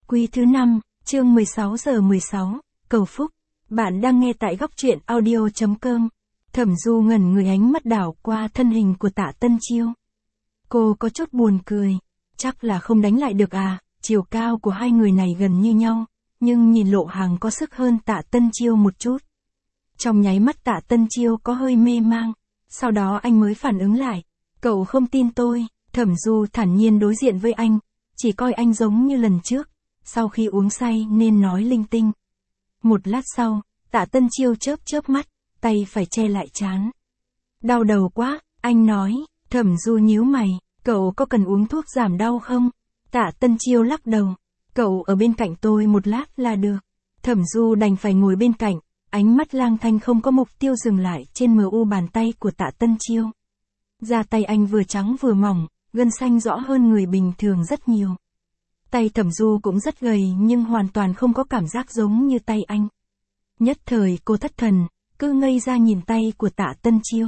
Quý thứ 5, chương 16 giờ 16, cầu phúc. Bạn đang nghe tại góc truyện audio.com. Thẩm Du ngẩn người, ánh mắt đảo qua thân hình của Tạ Tân Chiêu. Cô có chút buồn cười. Chắc là không đánh lại được à, chiều cao của hai người này gần như nhau, nhưng nhìn Lộ Hàng có sức hơn Tạ Tân Chiêu một chút. Trong nháy mắt Tạ Tân Chiêu có hơi mê mang, sau đó anh mới phản ứng lại. Cậu không tin tôi. Thẩm Du thản nhiên đối diện với anh, chỉ coi anh giống như lần trước, sau khi uống say nên nói linh tinh. Một lát sau, Tạ Tân Chiêu chớp chớp mắt, tay phải che lại trán. Đau đầu quá, anh nói. Thẩm Du nhíu mày, cậu có cần uống thuốc giảm đau không? Tạ Tân Chiêu lắc đầu, cậu ở bên cạnh tôi một lát là được. Thẩm Du đành phải ngồi bên cạnh, ánh mắt lang thang không có mục tiêu dừng lại trên mu bàn tay của Tạ Tân Chiêu. Da tay anh vừa trắng vừa mỏng, gân xanh rõ hơn người bình thường rất nhiều. Tay Thẩm Du cũng rất gầy nhưng hoàn toàn không có cảm giác giống như tay anh. Nhất thời cô thất thần, cứ ngây ra nhìn tay của Tạ Tân Chiêu.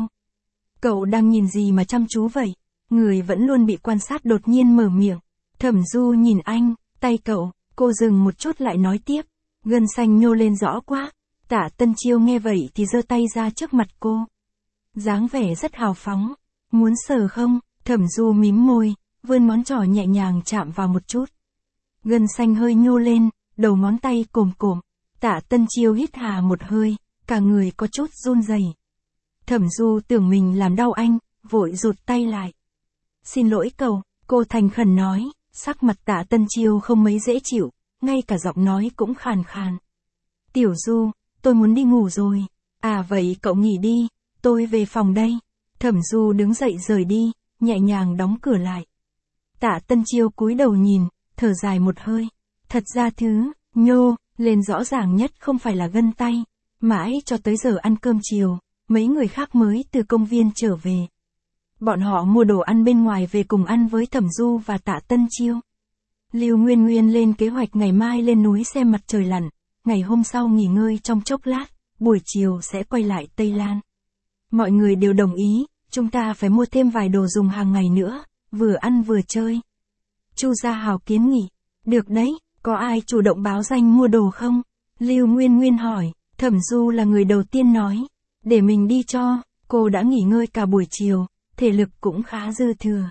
Cậu đang nhìn gì mà chăm chú vậy? Người vẫn luôn bị quan sát đột nhiên mở miệng. Thẩm Du nhìn anh, tay cậu. Cô dừng một chút lại nói tiếp, gân xanh nhô lên rõ quá. Tạ Tân Chiêu nghe vậy thì giơ tay ra trước mặt cô, dáng vẻ rất hào phóng. Muốn sờ không? Thẩm Du mím môi, vươn ngón trỏ nhẹ nhàng chạm vào một chút. Gân xanh hơi nhô lên, đầu ngón tay cồm cộm. Tạ Tân Chiêu hít hà một hơi, cả người có chút run rẩy. Thẩm Du tưởng mình làm đau anh, vội rụt tay lại. Xin lỗi cậu, cô thành khẩn nói. Sắc mặt Tạ Tân Chiêu không mấy dễ chịu, ngay cả giọng nói cũng khàn khàn. Tiểu Du, tôi muốn đi ngủ rồi. À vậy cậu nghỉ đi, tôi về phòng đây. Thẩm Du đứng dậy rời đi, nhẹ nhàng đóng cửa lại. Tạ Tân Chiêu cúi đầu nhìn, thở dài một hơi. Thật ra thứ nhô lên rõ ràng nhất không phải là gân tay. Mãi cho tới giờ ăn cơm chiều, mấy người khác mới từ công viên trở về. Bọn họ mua đồ ăn bên ngoài về cùng ăn với Thẩm Du và Tạ Tân Chiêu. Lưu Nguyên Nguyên lên kế hoạch ngày mai lên núi xem mặt trời lặn, ngày hôm sau nghỉ ngơi trong chốc lát, buổi chiều sẽ quay lại Tây Lan. Mọi người đều đồng ý, chúng ta phải mua thêm vài đồ dùng hàng ngày nữa, vừa ăn vừa chơi. Chu Gia Hào kiến nghị, được đấy, có ai chủ động báo danh mua đồ không? Lưu Nguyên Nguyên hỏi. Thẩm Du là người đầu tiên nói, để mình đi cho, cô đã nghỉ ngơi cả buổi chiều, thể lực cũng khá dư thừa.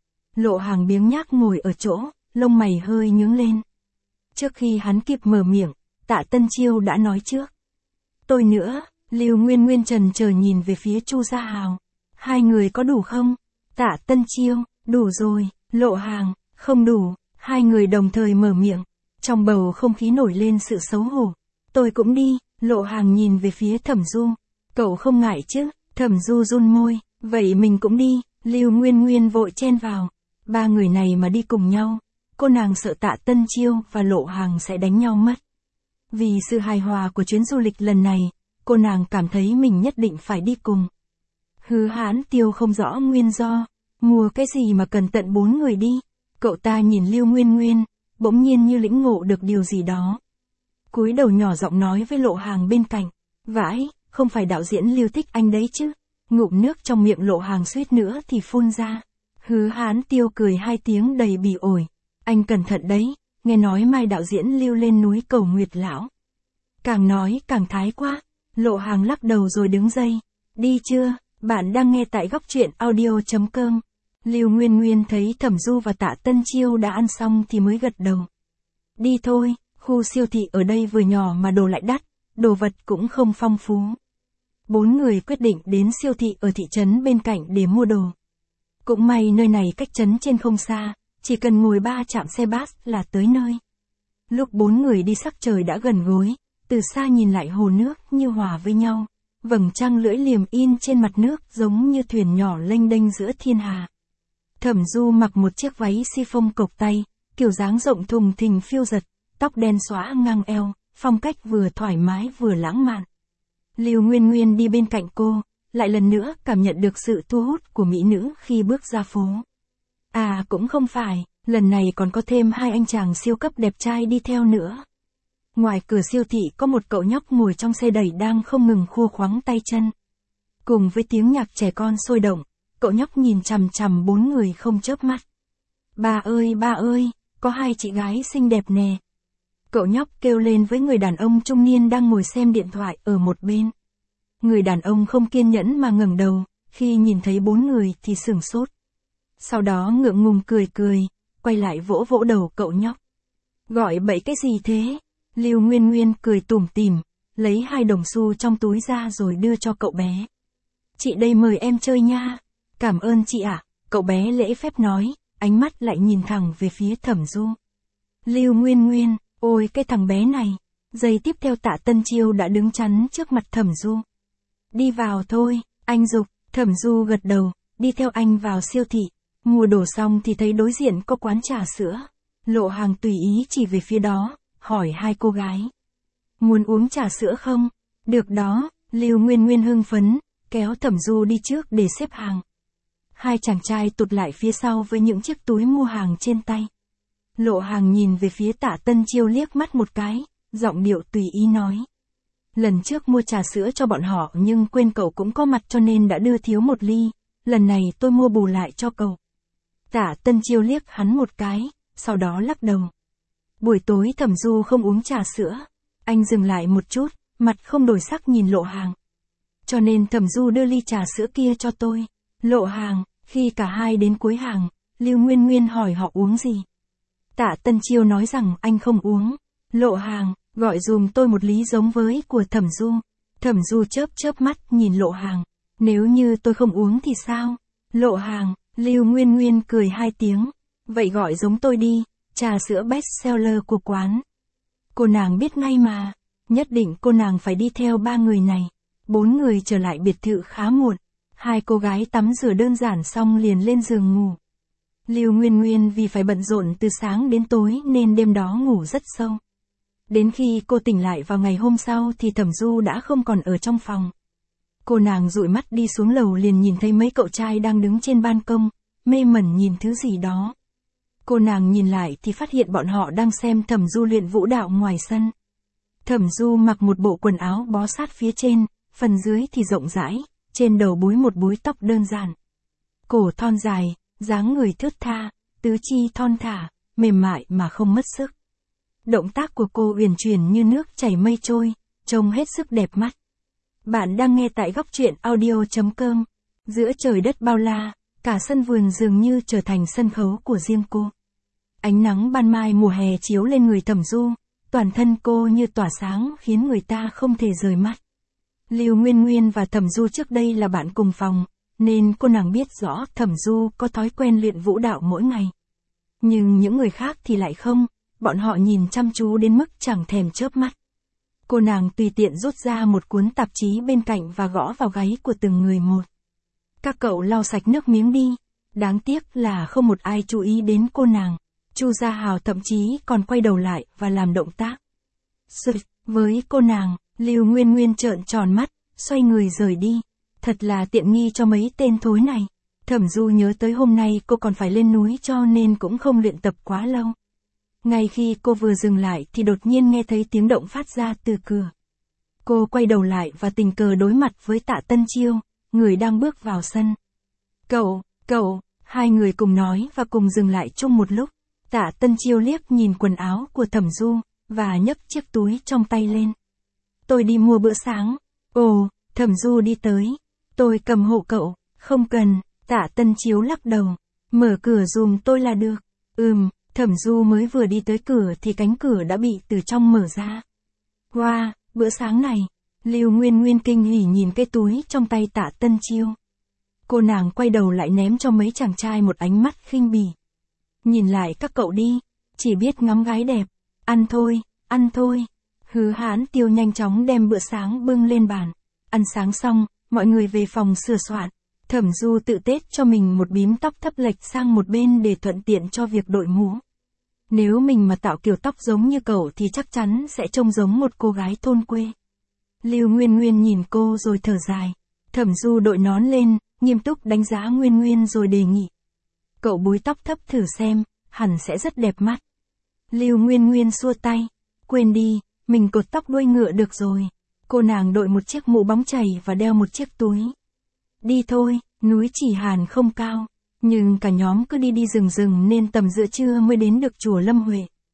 Lộ Hàng biếng nhác ngồi ở chỗ, lông mày hơi nhướng lên. Trước khi hắn kịp mở miệng, Tạ Tân Chiêu đã nói trước. Tôi nữa. Lưu Nguyên Nguyên chần chờ nhìn về phía Chu Gia Hào. Hai người có đủ không? Tạ Tân Chiêu, đủ rồi. Lộ Hàng, không đủ. Hai người đồng thời mở miệng. Trong bầu không khí nổi lên sự xấu hổ. Tôi cũng đi. Lộ Hàng nhìn về phía Thẩm Du. Cậu không ngại chứ? Thẩm Du run môi. Vậy mình cũng đi. Lưu Nguyên Nguyên vội chen vào. Ba người này mà đi cùng nhau, cô nàng sợ Tạ Tân Chiêu và Lộ Hàng sẽ đánh nhau mất. Vì sự hài hòa của chuyến du lịch lần này, cô nàng cảm thấy mình nhất định phải đi cùng. Hứa Hán Tiêu không rõ nguyên do, mua cái gì mà cần tận 4 người đi. Cậu ta nhìn Lưu Nguyên Nguyên, bỗng nhiên như lĩnh ngộ được điều gì đó. Cúi đầu nhỏ giọng nói với Lộ Hàng bên cạnh. Vãi, không phải đạo diễn Lưu thích anh đấy chứ? Ngụm nước trong miệng Lộ Hàng suýt nữa thì phun ra. Hứa Hán Tiêu cười hai tiếng đầy bỉ ổi. Anh cẩn thận đấy, nghe nói mai đạo diễn Lưu lên núi cầu Nguyệt Lão. Càng nói càng thái quá. Lộ Hàng lắc đầu rồi đứng dậy. Đi chưa? Bạn đang nghe tại góc truyện audio.com. Lưu Nguyên Nguyên thấy Thẩm Du và Tạ Tân Chiêu đã ăn xong thì mới gật đầu. Đi thôi, khu siêu thị ở đây vừa nhỏ mà đồ lại đắt, đồ vật cũng không phong phú. 4 người quyết định đến siêu thị ở thị trấn bên cạnh để mua đồ. Cũng may nơi này cách trấn trên không xa, chỉ cần ngồi 3 trạm xe bus là tới nơi. Lúc 4 người đi sắc trời đã gần gối, từ xa nhìn lại hồ nước như hòa với nhau, vầng trăng lưỡi liềm in trên mặt nước giống như thuyền nhỏ lênh đênh giữa thiên hà. Thẩm Du mặc một chiếc váy chiffon cộc tay, kiểu dáng rộng thùng thình phiêu giật, tóc đen xõa ngang eo, phong cách vừa thoải mái vừa lãng mạn. Lưu Nguyên Nguyên đi bên cạnh cô, lại lần nữa cảm nhận được sự thu hút của mỹ nữ khi bước ra phố. À cũng không phải, lần này còn có thêm 2 anh chàng siêu cấp đẹp trai đi theo nữa. Ngoài cửa siêu thị có một cậu nhóc ngồi trong xe đẩy đang không ngừng khua khoắng tay chân. Cùng với tiếng nhạc trẻ con sôi động, cậu nhóc nhìn chằm chằm 4 người không chớp mắt. Ba ơi, có 2 chị gái xinh đẹp nè. Cậu nhóc kêu lên với người đàn ông trung niên đang ngồi xem điện thoại ở một bên. Người đàn ông không kiên nhẫn mà ngẩng đầu, khi nhìn thấy 4 người thì sửng sốt. Sau đó ngượng ngùng cười cười, quay lại vỗ vỗ đầu cậu nhóc. Gọi bậy cái gì thế? Lưu Nguyên Nguyên cười tủm tỉm, lấy 2 đồng xu trong túi ra rồi đưa cho cậu bé. Chị đây mời em chơi nha. Cảm ơn chị ạ, cậu bé lễ phép nói, ánh mắt lại nhìn thẳng về phía Thẩm Du. Lưu Nguyên Nguyên, ôi cái thằng bé này. Giây tiếp theo Tạ Tân Chiêu đã đứng chắn trước mặt Thẩm Du. Đi vào thôi, anh giục. Thẩm Du gật đầu, đi theo anh vào siêu thị. Mua đồ xong thì thấy đối diện có quán trà sữa. Lộ Hàng tùy ý chỉ về phía đó, hỏi 2 cô gái. Muốn uống trà sữa không? Được đó, Lưu Nguyên Nguyên hưng phấn, kéo Thẩm Du đi trước để xếp hàng. 2 chàng trai tụt lại phía sau với những chiếc túi mua hàng trên tay. Lộ Hàng nhìn về phía Tạ Tân Chiêu liếc mắt một cái, giọng điệu tùy ý nói. Lần trước mua trà sữa cho bọn họ nhưng quên cậu cũng có mặt cho nên đã đưa thiếu 1 ly, lần này tôi mua bù lại cho cậu. Tạ Tân Chiêu liếc hắn một cái, sau đó lắc đầu. Buổi tối Thẩm Du không uống trà sữa. Anh dừng lại một chút, mặt không đổi sắc nhìn Lộ Hàng. Cho nên Thẩm Du đưa ly trà sữa kia cho tôi. Lộ Hàng, khi cả hai đến cuối hàng, Lưu Nguyên Nguyên hỏi họ uống gì. Tạ Tân Chiêu nói rằng anh không uống. Lộ Hàng, gọi dùm tôi 1 ly giống với của Thẩm Du. Thẩm Du chớp mắt nhìn Lộ Hàng. Nếu như tôi không uống thì sao? Lộ Hàng, Lưu Nguyên Nguyên cười 2 tiếng. Vậy gọi giống tôi đi, trà sữa best seller của quán. Cô nàng biết ngay mà. Nhất định cô nàng phải đi theo 3 người này. 4 người trở lại biệt thự khá muộn. 2 cô gái tắm rửa đơn giản xong liền lên giường ngủ. Lưu Nguyên Nguyên vì phải bận rộn từ sáng đến tối nên đêm đó ngủ rất sâu. Đến khi cô tỉnh lại vào ngày hôm sau thì Thẩm Du đã không còn ở trong phòng. Cô nàng dụi mắt đi xuống lầu liền nhìn thấy mấy cậu trai đang đứng trên ban công, mê mẩn nhìn thứ gì đó. Cô nàng nhìn lại thì phát hiện bọn họ đang xem Thẩm Du luyện vũ đạo ngoài sân. Thẩm Du mặc một bộ quần áo bó sát phía trên, phần dưới thì rộng rãi, trên đầu búi một búi tóc đơn giản. Cổ thon dài, dáng người thướt tha, tứ chi thon thả, mềm mại mà không mất sức. Động tác của cô uyển chuyển như nước chảy mây trôi, trông hết sức đẹp mắt. Bạn đang nghe tại góc truyện audio.com. Giữa trời đất bao la, cả sân vườn dường như trở thành sân khấu của riêng cô. Ánh nắng ban mai mùa hè chiếu lên người Thẩm Du, toàn thân cô như tỏa sáng khiến người ta không thể rời mắt. Lưu Nguyên Nguyên và Thẩm Du trước đây là bạn cùng phòng, nên cô nàng biết rõ Thẩm Du có thói quen luyện vũ đạo mỗi ngày. Nhưng những người khác thì lại không, bọn họ nhìn chăm chú đến mức chẳng thèm chớp mắt. Cô nàng tùy tiện rút ra một cuốn tạp chí bên cạnh và gõ vào gáy của từng người một. Các cậu lau sạch nước miếng đi. Đáng tiếc là không một ai chú ý đến cô nàng. Chu Gia Hào thậm chí còn quay đầu lại và làm động tác. Với cô nàng, Lưu Nguyên Nguyên trợn tròn mắt, xoay người rời đi. Thật là tiện nghi cho mấy tên thối này. Thẩm Du nhớ tới hôm nay cô còn phải lên núi cho nên cũng không luyện tập quá lâu. Ngay khi cô vừa dừng lại thì đột nhiên nghe thấy tiếng động phát ra từ cửa. Cô quay đầu lại và tình cờ đối mặt với Tạ Tân Chiêu, người đang bước vào sân. Cậu, 2 người cùng nói và cùng dừng lại chung một lúc. Tạ Tân Chiêu liếc nhìn quần áo của Thẩm Du, và nhấc chiếc túi trong tay lên. Tôi đi mua bữa sáng. Ồ, Thẩm Du đi tới. Tôi cầm hộ cậu. Không cần, Tạ Tân Chiếu lắc đầu. Mở cửa dùm tôi là được. Thẩm Du mới vừa đi tới cửa thì cánh cửa đã bị từ trong mở ra. Wow, bữa sáng này. Lưu Nguyên Nguyên kinh hỉ nhìn cái túi trong tay Tạ Tân Chiêu. Cô nàng quay đầu lại ném cho mấy chàng trai một ánh mắt khinh bỉ. Nhìn lại các cậu đi, chỉ biết ngắm gái đẹp. Ăn thôi. Hứa Hán Tiêu nhanh chóng đem bữa sáng bưng lên bàn. Ăn sáng xong, mọi người về phòng sửa soạn. Thẩm Du tự tết cho mình một bím tóc thấp lệch sang một bên để thuận tiện cho việc đội mũ. Nếu mình mà tạo kiểu tóc giống như cậu thì chắc chắn sẽ trông giống một cô gái thôn quê. Lưu Nguyên Nguyên nhìn cô rồi thở dài. Thẩm Du đội nón lên, nghiêm túc đánh giá Nguyên Nguyên rồi đề nghị. Cậu búi tóc thấp thử xem, hẳn sẽ rất đẹp mắt. Lưu Nguyên Nguyên xua tay. Quên đi, mình cột tóc đuôi ngựa được rồi. Cô nàng đội một chiếc mũ bóng chảy và đeo một chiếc túi. Đi thôi, núi Chỉ Hàn không cao. Nhưng cả nhóm cứ đi rừng nên tầm giữa trưa mới đến được chùa Lâm Huệ.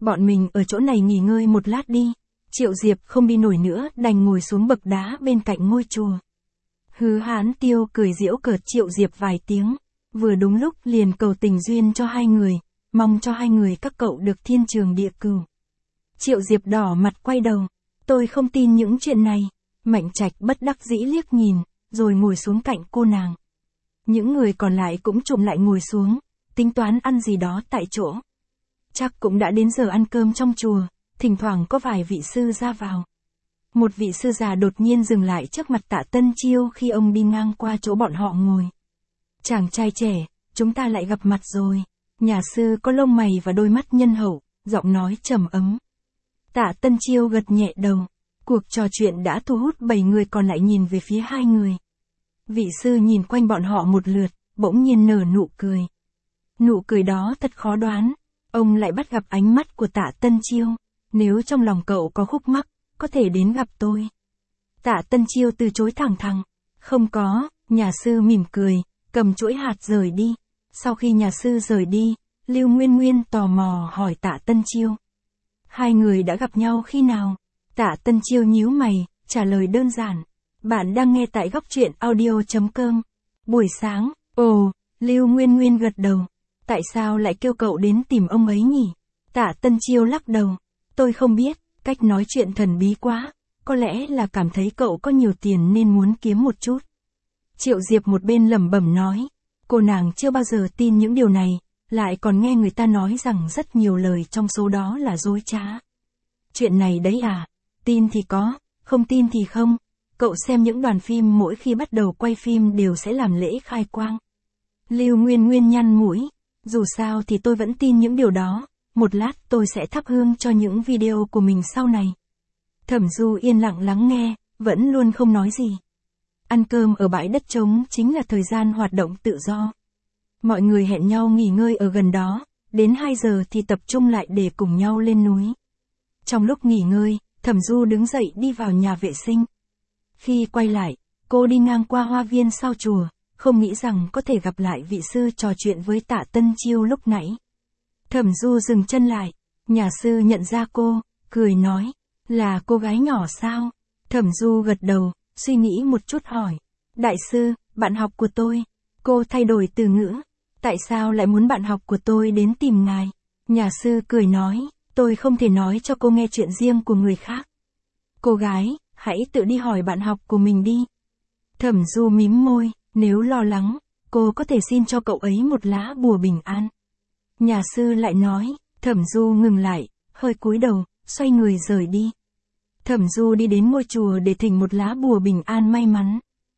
Bọn mình ở chỗ này nghỉ ngơi một lát đi. Triệu Diệp không đi nổi nữa, đành ngồi xuống bậc đá bên cạnh ngôi chùa. Hứa Hán Tiêu cười giễu cợt Triệu Diệp vài tiếng, vừa đúng lúc liền cầu tình duyên cho hai người, mong cho hai người các cậu được thiên trường địa cửu. Triệu Diệp đỏ mặt quay đầu, tôi không tin những chuyện này. Mạnh Trạch bất đắc dĩ liếc nhìn, rồi ngồi xuống cạnh cô nàng. Những người còn lại cũng chụm lại ngồi xuống, tính toán ăn gì đó tại chỗ. Chắc cũng đã đến giờ ăn cơm trong chùa, thỉnh thoảng có vài vị sư ra vào. Một vị sư già đột nhiên dừng lại trước mặt Tạ Tân Chiêu khi ông đi ngang qua chỗ bọn họ ngồi. Chàng trai trẻ, chúng ta lại gặp mặt rồi. Nhà sư có lông mày và đôi mắt nhân hậu, giọng nói trầm ấm. Tạ Tân Chiêu gật nhẹ đầu. Cuộc trò chuyện đã thu hút 7 người còn lại nhìn về phía hai người. Vị sư nhìn quanh bọn họ một lượt, bỗng nhiên nở nụ cười. Nụ cười đó thật khó đoán. Ông lại bắt gặp ánh mắt của Tạ Tân Chiêu. Nếu trong lòng cậu có khúc mắc, có thể đến gặp tôi. Tạ Tân Chiêu từ chối thẳng thắn. Không có, nhà sư mỉm cười, cầm chuỗi hạt rời đi. Sau khi nhà sư rời đi, Lưu Nguyên Nguyên tò mò hỏi Tạ Tân Chiêu. Hai người đã gặp nhau khi nào? Tạ Tân Chiêu nhíu mày, trả lời đơn giản. Bạn đang nghe tại góc truyện audio.com. Buổi sáng, ồ, Lưu Nguyên Nguyên gật đầu. Tại sao lại kêu cậu đến tìm ông ấy nhỉ? Tạ Tân Chiêu lắc đầu. Tôi không biết, cách nói chuyện thần bí quá. Có lẽ là cảm thấy cậu có nhiều tiền nên muốn kiếm một chút. Triệu Diệp một bên lẩm bẩm nói. Cô nàng chưa bao giờ tin những điều này, lại còn nghe người ta nói rằng rất nhiều lời trong số đó là dối trá. Chuyện này đấy à? Tin thì có, không tin thì không. Cậu xem những đoàn phim mỗi khi bắt đầu quay phim đều sẽ làm lễ khai quang. Lưu Nguyên Nguyên nhăn mũi. Dù sao thì tôi vẫn tin những điều đó. Một lát tôi sẽ thắp hương cho những video của mình sau này. Thẩm Du yên lặng lắng nghe, vẫn luôn không nói gì. Ăn cơm ở bãi đất trống chính là thời gian hoạt động tự do. Mọi người hẹn nhau nghỉ ngơi ở gần đó, đến 2 giờ thì tập trung lại để cùng nhau lên núi. Trong lúc nghỉ ngơi, Thẩm Du đứng dậy đi vào nhà vệ sinh. Khi quay lại, cô đi ngang qua hoa viên sau chùa, không nghĩ rằng có thể gặp lại vị sư trò chuyện với Tạ Tân Chiêu lúc nãy. Thẩm Du dừng chân lại, nhà sư nhận ra cô, cười nói, là cô gái nhỏ sao? Thẩm Du gật đầu, suy nghĩ một chút hỏi, đại sư, bạn học của tôi. Cô thay đổi từ ngữ, tại sao lại muốn bạn học của tôi đến tìm ngài? Nhà sư cười nói, tôi không thể nói cho cô nghe chuyện riêng của người khác. Cô gái, hãy tự đi hỏi bạn học của mình đi. Thẩm Du mím môi, nếu lo lắng, cô có thể xin cho cậu ấy một lá bùa bình an. Nhà sư lại nói, Thẩm Du ngừng lại, hơi cúi đầu, xoay người rời đi. Thẩm Du đi đến ngôi chùa để thỉnh một lá bùa bình an may mắn.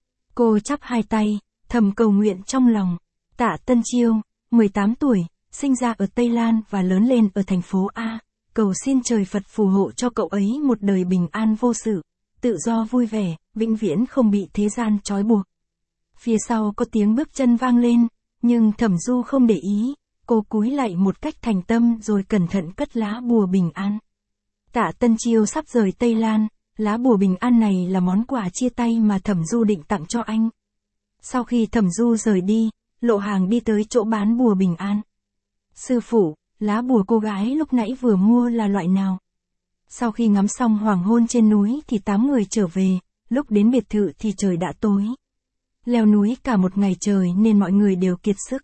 Cô chắp hai tay, thầm cầu nguyện trong lòng. Tạ Tân Chiêu, 18 tuổi, sinh ra ở Tây Lan và lớn lên ở thành phố A. Cầu xin trời Phật phù hộ cho cậu ấy một đời bình an vô sự, tự do vui vẻ, vĩnh viễn không bị thế gian trói buộc. Phía sau có tiếng bước chân vang lên, nhưng Thẩm Du không để ý, cô cúi lạy một cách thành tâm rồi cẩn thận cất lá bùa bình an. Tạ Tân Chiêu sắp rời Tây Lan, lá bùa bình an này là món quà chia tay mà Thẩm Du định tặng cho anh. Sau khi Thẩm Du rời đi, Lộ Hàng đi tới chỗ bán bùa bình an. Sư phụ, lá bùa cô gái lúc nãy vừa mua là loại nào? Sau khi ngắm xong hoàng hôn trên núi thì 8 người trở về, lúc đến biệt thự thì trời đã tối. Leo núi cả một ngày trời nên mọi người đều kiệt sức.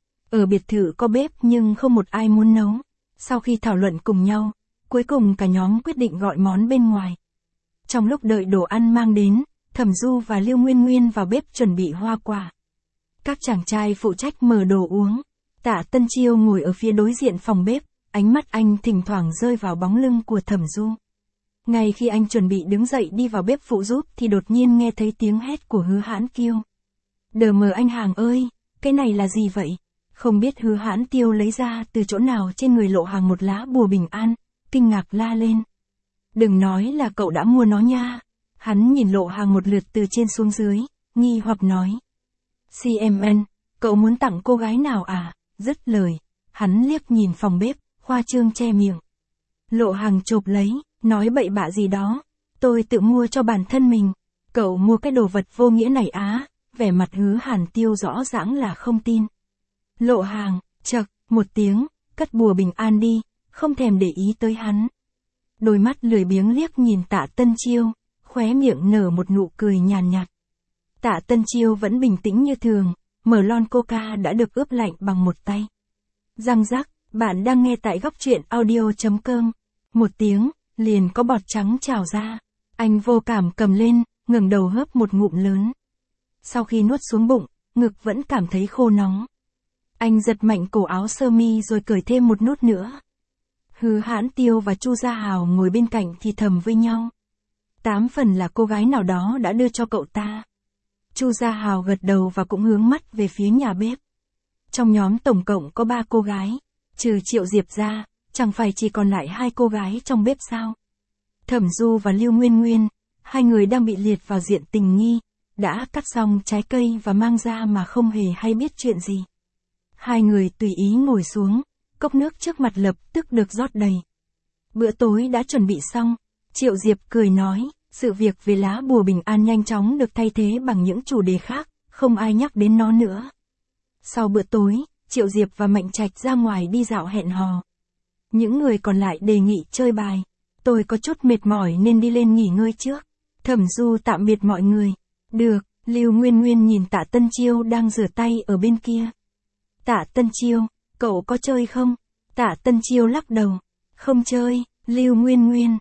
Ở biệt thự có bếp nhưng không một ai muốn nấu. Sau khi thảo luận cùng nhau, cuối cùng cả nhóm quyết định gọi món bên ngoài. Trong lúc đợi đồ ăn mang đến, Thẩm Du và Lưu Nguyên Nguyên vào bếp chuẩn bị hoa quả. Các chàng trai phụ trách mở đồ uống. Tạ Tân Chiêu ngồi ở phía đối diện phòng bếp, ánh mắt anh thỉnh thoảng rơi vào bóng lưng của Thẩm Du. Ngay khi anh chuẩn bị đứng dậy đi vào bếp phụ giúp thì đột nhiên nghe thấy tiếng hét của Hứa Hãn Kiêu. Đờ mờ anh Hàng ơi, cái này là gì vậy? Không biết Hứa Hãn Tiêu lấy ra từ chỗ nào trên người Lộ Hàng một lá bùa bình an, kinh ngạc la lên. Đừng nói là cậu đã mua nó nha. Hắn nhìn Lộ Hàng một lượt từ trên xuống dưới, nghi hoặc nói. CMN, cậu muốn tặng cô gái nào à? Dứt lời, hắn liếc nhìn phòng bếp, khoa trương che miệng. Lộ Hàng chộp lấy, nói bậy bạ gì đó. Tôi tự mua cho bản thân mình. Cậu mua cái đồ vật vô nghĩa này á? Vẻ mặt Hứa Hàn Tiêu rõ ràng là không tin. Lộ Hàng, chậc, một tiếng, cất bùa bình an đi, không thèm để ý tới hắn. Đôi mắt lười biếng liếc nhìn Tạ Tân Chiêu, khóe miệng nở một nụ cười nhàn nhạt. Tạ Tân Chiêu vẫn bình tĩnh như thường, mở lon coca đã được ướp lạnh bằng một tay. Răng rắc, bạn đang nghe tại góc truyện audio.com. Một tiếng, liền có bọt trắng trào ra. Anh vô cảm cầm lên, ngẩng đầu hớp một ngụm lớn. Sau khi nuốt xuống bụng, ngực vẫn cảm thấy khô nóng. Anh giật mạnh cổ áo sơ mi rồi cởi thêm một nút nữa. Hứa Hãn Tiêu và Chu Gia Hào ngồi bên cạnh thì thầm với nhau. 8 phần là cô gái nào đó đã đưa cho cậu ta. Chu Gia Hào gật đầu và cũng hướng mắt về phía nhà bếp. Trong nhóm tổng cộng có 3 cô gái, trừ Triệu Diệp ra, chẳng phải chỉ còn lại 2 cô gái trong bếp sao? Thẩm Du và Lưu Nguyên Nguyên, hai người đang bị liệt vào diện tình nghi, đã cắt xong trái cây và mang ra mà không hề hay biết chuyện gì. Hai người tùy ý ngồi xuống, cốc nước trước mặt lập tức được rót đầy. Bữa tối đã chuẩn bị xong, Triệu Diệp cười nói, sự việc về lá bùa bình an nhanh chóng được thay thế bằng những chủ đề khác, không ai nhắc đến nó nữa. Sau bữa tối, Triệu Diệp và Mạnh Trạch ra ngoài đi dạo hẹn hò. Những người còn lại đề nghị chơi bài. Tôi có chút mệt mỏi nên đi lên nghỉ ngơi trước. Thẩm Du tạm biệt mọi người. Được, Lưu Nguyên Nguyên nhìn Tạ Tân Chiêu đang rửa tay ở bên kia. Tạ Tân Chiêu, cậu có chơi không? Tạ Tân Chiêu lắc đầu. Không chơi, Lưu Nguyên Nguyên,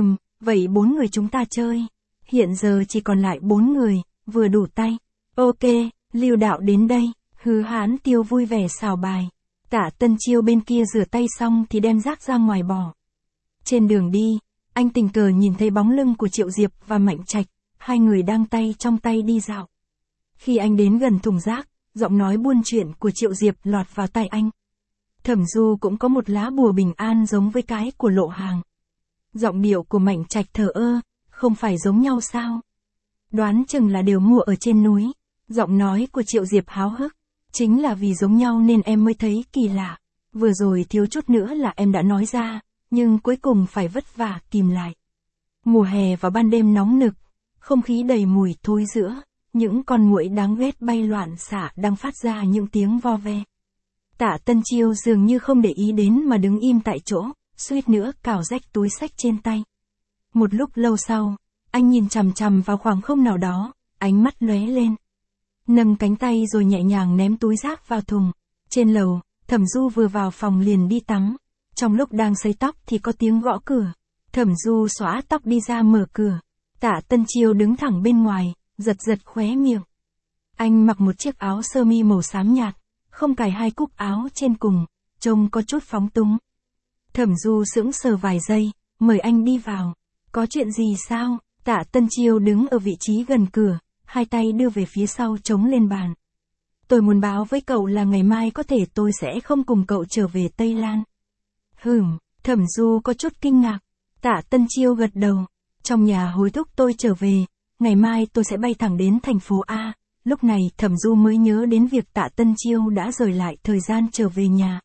vậy 4 người chúng ta chơi. Hiện giờ chỉ còn lại 4 người, vừa đủ tay. Ok, Lưu đạo đến đây. Hứa Hãn Tiêu vui vẻ xào bài. Tạ Tân Chiêu bên kia rửa tay xong thì đem rác ra ngoài bỏ. Trên đường đi, anh tình cờ nhìn thấy bóng lưng của Triệu Diệp và Mạnh Trạch, hai người đang tay trong tay đi dạo. Khi anh đến gần thùng rác, giọng nói buôn chuyện của Triệu Diệp lọt vào tai anh. Thẩm Du cũng có một lá bùa bình an giống với cái của Lộ Hàng. Giọng điệu của Mạnh Trạch thờ ơ, không phải giống nhau sao? Đoán chừng là đều mua ở trên núi. Giọng nói của Triệu Diệp háo hức. Chính là vì giống nhau nên em mới thấy kỳ lạ. Vừa rồi thiếu chút nữa là em đã nói ra, nhưng cuối cùng phải vất vả kìm lại. Mùa hè và ban đêm nóng nực, không khí đầy mùi thối rữa, những con muỗi đáng ghét bay loạn xạ đang phát ra những tiếng vo ve. Tạ Tân Chiêu dường như không để ý đến mà đứng im tại chỗ, suýt nữa cào rách túi xách trên tay. Một lúc lâu sau, anh nhìn chằm chằm vào khoảng không nào đó, ánh mắt lóe lên. Nâng cánh tay rồi nhẹ nhàng ném túi rác vào thùng. Trên lầu, Thẩm Du vừa vào phòng liền đi tắm. Trong lúc đang sấy tóc thì có tiếng gõ cửa. Thẩm Du xõa tóc đi ra mở cửa. Tạ Tân Chiêu đứng thẳng bên ngoài, giật giật khóe miệng. Anh mặc một chiếc áo sơ mi màu xám nhạt, không cài hai cúc áo trên cùng, trông có chút phóng túng. Thẩm Du sững sờ vài giây, mời anh đi vào. Có chuyện gì sao? Tạ Tân Chiêu đứng ở vị trí gần cửa, hai tay đưa về phía sau chống lên bàn. Tôi muốn báo với cậu là ngày mai có thể tôi sẽ không cùng cậu trở về Tây Lan. Thẩm Du có chút kinh ngạc. Tạ Tân Chiêu gật đầu. Trong nhà hối thúc tôi trở về, ngày mai tôi sẽ bay thẳng đến thành phố A. Lúc này Thẩm Du mới nhớ đến việc Tạ Tân Chiêu đã rời lại thời gian trở về nhà.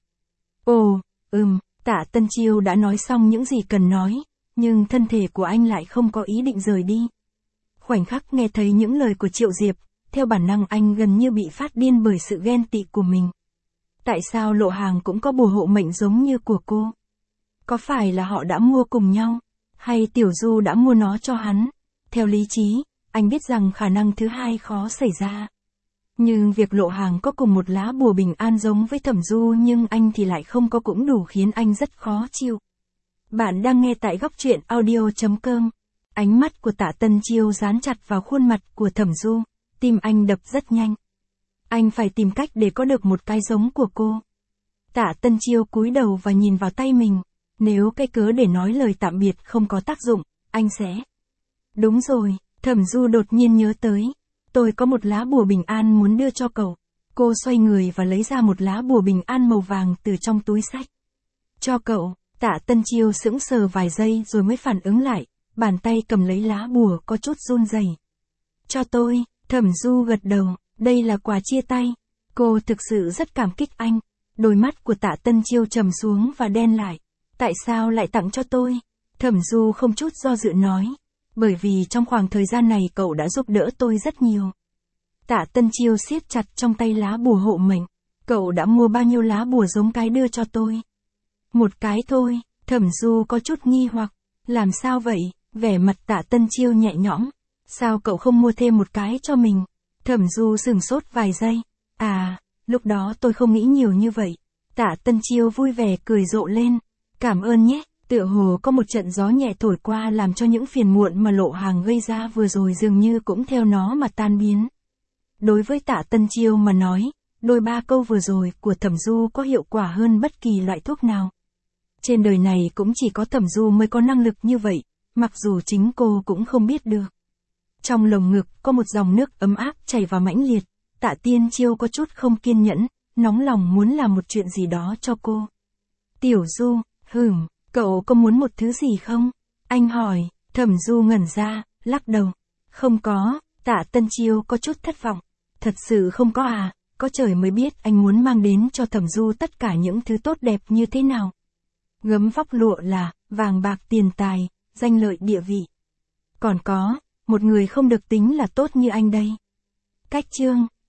Tạ Tân Chiêu đã nói xong những gì cần nói, nhưng thân thể của anh lại không có ý định rời đi. Khoảnh khắc nghe thấy những lời của Triệu Diệp, theo bản năng anh gần như bị phát điên bởi sự ghen tị của mình. Tại sao Lộ Hàng cũng có bùa hộ mệnh giống như của cô? Có phải là họ đã mua cùng nhau? Hay Tiểu Du đã mua nó cho hắn? Theo lý trí, anh biết rằng khả năng thứ hai khó xảy ra. Nhưng việc Lộ Hàng có cùng một lá bùa bình an giống với Thẩm Du nhưng anh thì lại không có cũng đủ khiến anh rất khó chịu. Bạn đang nghe tại góc truyện audio.com. Ánh mắt của Tạ Tân Chiêu dán chặt vào khuôn mặt của Thẩm Du, tim anh đập rất nhanh. Anh phải tìm cách để có được một cái giống của cô. Tạ Tân Chiêu cúi đầu và nhìn vào tay mình, nếu cái cớ để nói lời tạm biệt không có tác dụng, anh sẽ... Đúng rồi, Thẩm Du đột nhiên nhớ tới, tôi có một lá bùa bình an muốn đưa cho cậu. Cô xoay người và lấy ra một lá bùa bình an màu vàng từ trong túi xách. Cho cậu. Tạ Tân Chiêu sững sờ vài giây rồi mới phản ứng lại, bàn tay cầm lấy lá bùa có chút run rẩy. Cho tôi. Thẩm Du gật đầu, đây là quà chia tay. Cô thực sự rất cảm kích anh. Đôi mắt của Tạ Tân Chiêu trầm xuống và đen lại. Tại sao lại tặng cho tôi? Thẩm Du không chút do dự nói. Bởi vì trong khoảng thời gian này cậu đã giúp đỡ tôi rất nhiều. Tạ Tân Chiêu siết chặt trong tay lá bùa hộ mệnh. Cậu đã mua bao nhiêu lá bùa giống cái đưa cho tôi? Một cái thôi, Thẩm Du có chút nghi hoặc. Làm sao vậy? Vẻ mặt Tạ Tân Chiêu nhẹ nhõm. Sao cậu không mua thêm một cái cho mình? Thẩm Du sửng sốt vài giây. À, lúc đó tôi không nghĩ nhiều như vậy. Tạ Tân Chiêu vui vẻ cười rộ lên. Cảm ơn nhé. Tựa hồ có một trận gió nhẹ thổi qua làm cho những phiền muộn mà Lộ Hàng gây ra vừa rồi dường như cũng theo nó mà tan biến. Đối với Tạ Tân Chiêu mà nói, đôi ba câu vừa rồi của Thẩm Du có hiệu quả hơn bất kỳ loại thuốc nào. Trên đời này cũng chỉ có Thẩm Du mới có năng lực như vậy, mặc dù chính cô cũng không biết được. Trong lồng ngực có một dòng nước ấm áp chảy vào mãnh liệt, Tạ Tiên Chiêu có chút không kiên nhẫn, nóng lòng muốn làm một chuyện gì đó cho cô. Tiểu Du, cậu có muốn một thứ gì không? Anh hỏi. Thẩm Du ngẩn ra, lắc đầu. Không có. Tạ Tân Chiêu có chút thất vọng. Thật sự không có à? Có trời mới biết anh muốn mang đến cho Thẩm Du tất cả những thứ tốt đẹp như thế nào. Gấm vóc lụa là, vàng bạc tiền tài, danh lợi địa vị. Còn có, một người không được tính là tốt như anh đây. Cách chương